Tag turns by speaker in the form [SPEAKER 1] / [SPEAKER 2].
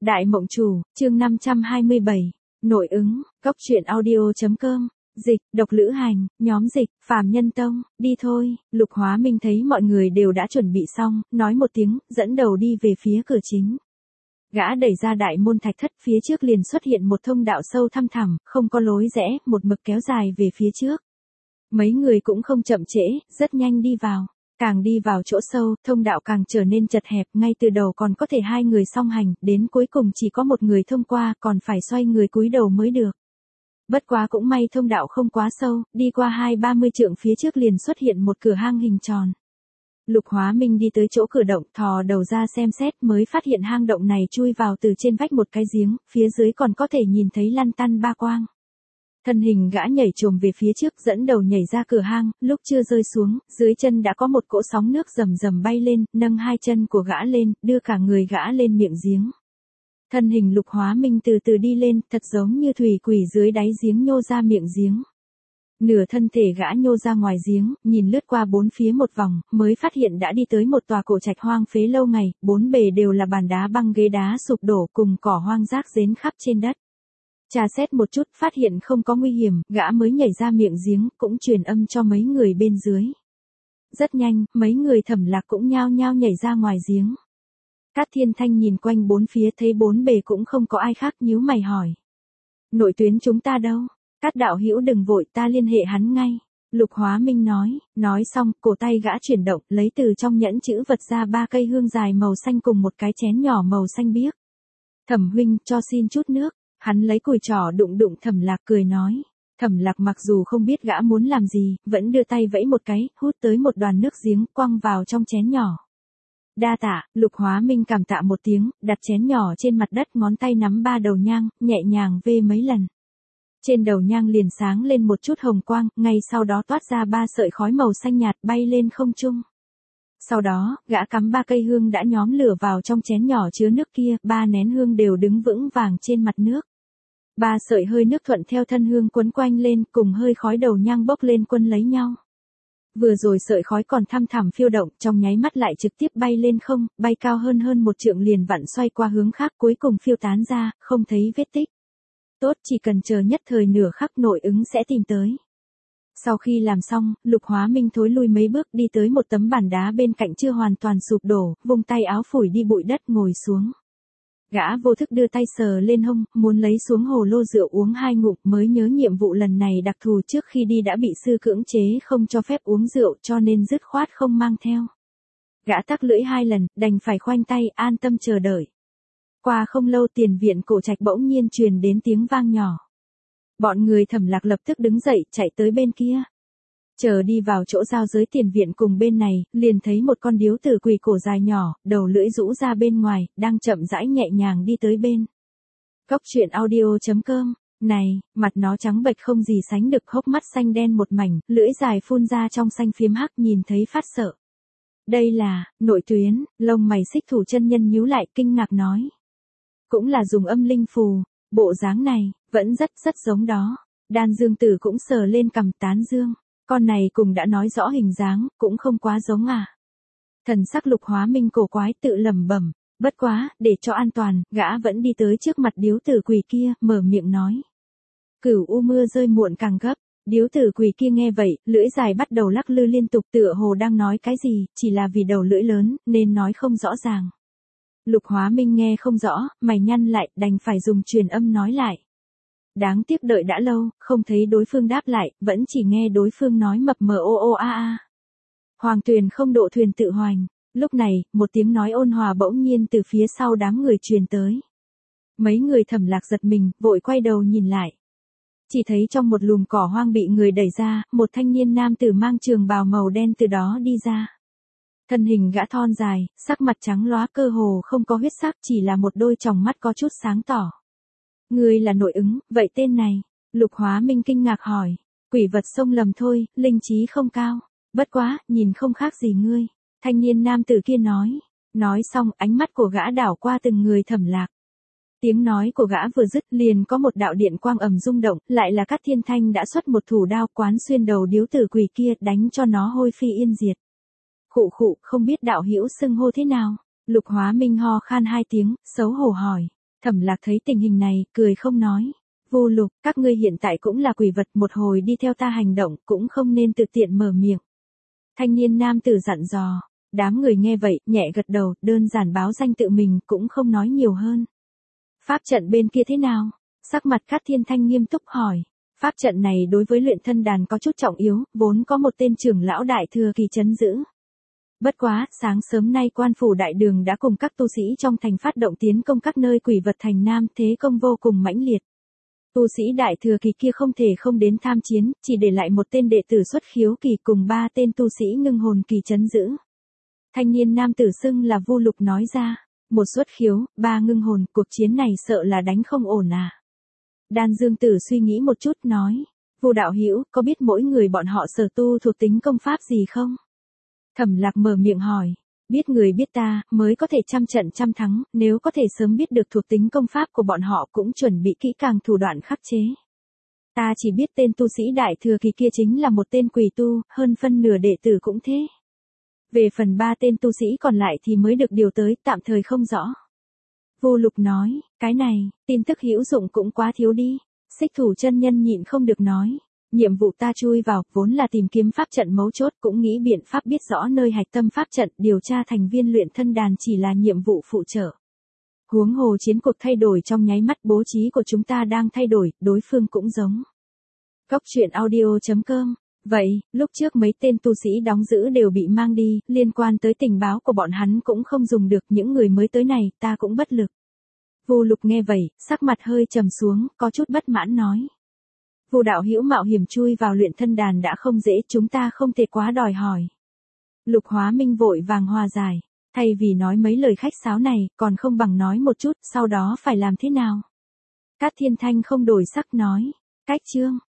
[SPEAKER 1] Đại Mộng Chủ, chương 527, nội ứng, góc truyện audio.com, dịch, độc lữ hành, nhóm dịch, Phàm Nhân Tông, đi thôi. Lục Hóa Minh thấy mọi người đều đã chuẩn bị xong, nói một tiếng, dẫn đầu đi về phía cửa chính. Gã đẩy ra đại môn thạch thất, phía trước liền xuất hiện một thông đạo sâu thăm thẳm, không có lối rẽ, một mực kéo dài về phía trước. Mấy người cũng không chậm trễ, rất nhanh đi vào. Càng đi vào chỗ sâu, thông đạo càng trở nên chật hẹp, ngay từ đầu còn có thể hai người song hành, đến cuối cùng chỉ có một người thông qua, còn phải xoay người cúi đầu mới được. Bất quá cũng may thông đạo không quá sâu, đi qua 20-30 trượng phía trước liền xuất hiện một cửa hang hình tròn. Lục Hóa Minh đi tới chỗ cửa động, thò đầu ra xem xét, mới phát hiện hang động này chui vào từ trên vách một cái giếng, phía dưới còn có thể nhìn thấy lăn tăn ba quang. Thân hình gã nhảy trồm về phía trước, dẫn đầu nhảy ra cửa hang, lúc chưa rơi xuống, dưới chân đã có một cỗ sóng nước rầm rầm bay lên, nâng hai chân của gã lên, đưa cả người gã lên miệng giếng. Thân hình Lục Hóa Minh từ từ đi lên, thật giống như thủy quỷ dưới đáy giếng nhô ra miệng giếng. Nửa thân thể gã nhô ra ngoài giếng, nhìn lướt qua bốn phía một vòng, mới phát hiện đã đi tới một tòa cổ trạch hoang phế lâu ngày, bốn bề đều là bàn đá băng ghế đá sụp đổ cùng cỏ hoang rác rến khắp trên đất. Tra xét một chút, phát hiện không có nguy hiểm, gã mới nhảy ra miệng giếng, cũng truyền âm cho mấy người bên dưới. Rất nhanh, mấy người Thẩm Lạc cũng nhao nhao nhảy ra ngoài giếng. Cát Thiên Thanh nhìn quanh bốn phía thấy bốn bề cũng không có ai khác, nhíu mày hỏi. Nội tuyến chúng ta đâu? Cát đạo hữu đừng vội, ta liên hệ hắn ngay. Lục Hóa Minh nói xong, cổ tay gã chuyển động, lấy từ trong nhẫn chữ vật ra 3 cây hương dài màu xanh cùng một cái chén nhỏ màu xanh biếc. Thẩm huynh, cho xin chút nước. Hắn lấy cùi trỏ đụng đụng Thẩm Lạc cười nói. Thẩm Lạc mặc dù không biết gã muốn làm gì, vẫn đưa tay vẫy một cái, hút tới một đoàn nước giếng, quăng vào trong chén nhỏ. Đa tạ. Lục Hóa Minh cảm tạ một tiếng, đặt chén nhỏ trên mặt đất, ngón tay nắm 3 đầu nhang, nhẹ nhàng vê mấy lần. Trên đầu nhang liền sáng lên một chút hồng quang, ngay sau đó toát ra 3 sợi khói màu xanh nhạt bay lên không trung. Sau đó, gã cắm 3 cây hương đã nhóm lửa vào trong chén nhỏ chứa nước kia, 3 nén hương đều đứng vững vàng trên mặt nước. 3 sợi hơi nước thuận theo thân hương quấn quanh lên, cùng hơi khói đầu nhang bốc lên quân lấy nhau. Vừa rồi sợi khói còn thăm thẳm phiêu động, trong nháy mắt lại trực tiếp bay lên không, bay cao hơn 1 trượng liền vặn xoay qua hướng khác, cuối cùng phiêu tán ra, không thấy vết tích. Tốt, chỉ cần chờ nhất thời nửa khắc nội ứng sẽ tìm tới. Sau khi làm xong, Lục Hóa Minh thối lui mấy bước đi tới một tấm bàn đá bên cạnh chưa hoàn toàn sụp đổ, vung tay áo phủi đi bụi đất ngồi xuống. Gã vô thức đưa tay sờ lên hông, muốn lấy xuống hồ lô rượu uống 2 ngụm, mới nhớ nhiệm vụ lần này đặc thù, trước khi đi đã bị sư cưỡng chế không cho phép uống rượu, cho nên dứt khoát không mang theo. Gã tắc lưỡi 2 lần, đành phải khoanh tay, an tâm chờ đợi. Qua không lâu, tiền viện cổ trạch bỗng nhiên truyền đến tiếng vang nhỏ. Bọn người Thẩm Lạc lập tức đứng dậy, chạy tới bên kia. Chờ đi vào chỗ giao giới tiền viện cùng bên này, liền thấy một con điếu tử quỳ cổ dài nhỏ, đầu lưỡi rũ ra bên ngoài, đang chậm rãi nhẹ nhàng đi tới bên. Góc truyện audio.com, này, mặt nó trắng bệch không gì sánh được, hốc mắt xanh đen một mảnh, lưỡi dài phun ra trong xanh phiếm hắc, nhìn thấy phát sợ. Đây là, nội tuyến. Lông mày Xích Thủ chân nhân nhíu lại, kinh ngạc nói. Cũng là dùng âm linh phù, bộ dáng này, vẫn rất giống đó. Đan Dương Tử cũng sờ lên cằm tán dương. Con này cùng đã nói rõ hình dáng, cũng không quá giống à. Thần sắc Lục Hóa Minh cổ quái tự lẩm bẩm, bất quá, để cho an toàn, gã vẫn đi tới trước mặt điếu tử quỷ kia, mở miệng nói. Cửu u mưa rơi muộn càng gấp. Điếu tử quỷ kia nghe vậy, lưỡi dài bắt đầu lắc lư liên tục, tựa hồ đang nói cái gì, chỉ là vì đầu lưỡi lớn, nên nói không rõ ràng. Lục Hóa Minh nghe không rõ, mày nhăn lại, đành phải dùng truyền âm nói lại. Đáng tiếc đợi đã lâu, không thấy đối phương đáp lại, vẫn chỉ nghe đối phương nói mập mờ ô ô a a. Hoàng tuyền không độ thuyền tự hoành. Lúc này, một tiếng nói ôn hòa bỗng nhiên từ phía sau đám người truyền tới. Mấy người Thẩm Lạc giật mình, vội quay đầu nhìn lại. Chỉ thấy trong một lùm cỏ hoang bị người đẩy ra, một thanh niên nam tử mang trường bào màu đen từ đó đi ra. Thân hình gã thon dài, sắc mặt trắng lóa, cơ hồ không có huyết sắc, chỉ là một đôi tròng mắt có chút sáng tỏ. Ngươi là nội ứng, vậy tên này? Lục Hóa Minh kinh ngạc hỏi. Quỷ vật sông lầm thôi, linh trí không cao. Bất quá, nhìn không khác gì ngươi. Thanh niên nam tử kia nói. Nói xong, ánh mắt của gã đảo qua từng người Thẩm Lạc. Tiếng nói của gã vừa dứt, liền có một đạo điện quang ầm rung động, lại là Cát Thiên Thanh đã xuất một thủ đao quán xuyên đầu điếu tử quỷ kia, đánh cho nó hôi phi yên diệt. Khụ khụ, không biết đạo hữu xưng hô thế nào? Lục Hóa Minh ho khan 2 tiếng, xấu hổ hỏi. Thẩm Lạc thấy tình hình này, cười không nói. Vu Lục, các ngươi hiện tại cũng là quỷ vật, một hồi đi theo ta hành động, cũng không nên tự tiện mở miệng. Thanh niên nam tử dặn dò. Đám người nghe vậy, nhẹ gật đầu, đơn giản báo danh tự mình, cũng không nói nhiều hơn. Pháp trận bên kia thế nào? Sắc mặt Cát Thiên Thanh nghiêm túc hỏi. Pháp trận này đối với luyện thân đàn có chút trọng yếu, vốn có một tên trưởng lão đại thừa kỳ trấn giữ. Bất quá, sáng sớm nay quan phủ đại đường đã cùng các tu sĩ trong thành phát động tiến công các nơi quỷ vật thành Nam, thế công vô cùng mãnh liệt. Tu sĩ đại thừa kỳ kia không thể không đến tham chiến, chỉ để lại một tên đệ tử xuất khiếu kỳ cùng 3 tên tu sĩ ngưng hồn kỳ trấn giữ. Thanh niên nam tử xưng là Vu Lục nói ra, một xuất khiếu, 3 ngưng hồn, cuộc chiến này sợ là đánh không ổn à. Đan Dương Tử suy nghĩ một chút nói, Vu đạo hữu, có biết mỗi người bọn họ sở tu thuộc tính công pháp gì không? Thẩm Lạc mở miệng hỏi, biết người biết ta, mới có thể trăm trận trăm thắng, nếu có thể sớm biết được thuộc tính công pháp của bọn họ cũng chuẩn bị kỹ càng thủ đoạn khắc chế. Ta chỉ biết tên tu sĩ đại thừa kỳ kia chính là một tên quỷ tu, hơn phân nửa đệ tử cũng thế. Về phần 3 tên tu sĩ còn lại thì mới được điều tới, tạm thời không rõ. Vu Lục nói, cái này, tin tức hữu dụng cũng quá thiếu đi. Xích Thủ chân nhân nhịn không được nói, nhiệm vụ ta chui vào, vốn là tìm kiếm pháp trận mấu chốt, cũng nghĩ biện pháp biết rõ nơi hạch tâm pháp trận, điều tra thành viên luyện thân đàn chỉ là nhiệm vụ phụ trợ. Huống hồ chiến cuộc thay đổi trong nháy mắt, bố trí của chúng ta đang thay đổi, đối phương cũng giống. Cốc truyện audio.com. Vậy, lúc trước mấy tên tu sĩ đóng giữ đều bị mang đi, liên quan tới tình báo của bọn hắn cũng không dùng được, những người mới tới này, ta cũng bất lực. Vu Lục nghe vậy, sắc mặt hơi trầm xuống, có chút bất mãn nói. Vu đạo hữu mạo hiểm chui vào luyện thân đàn đã không dễ, chúng ta không thể quá đòi hỏi. Lục Hóa Minh vội vàng hòa giải, thay vì nói mấy lời khách sáo này, còn không bằng nói một chút, sau đó phải làm thế nào. Cát Thiên Thanh không đổi sắc nói, cách chương.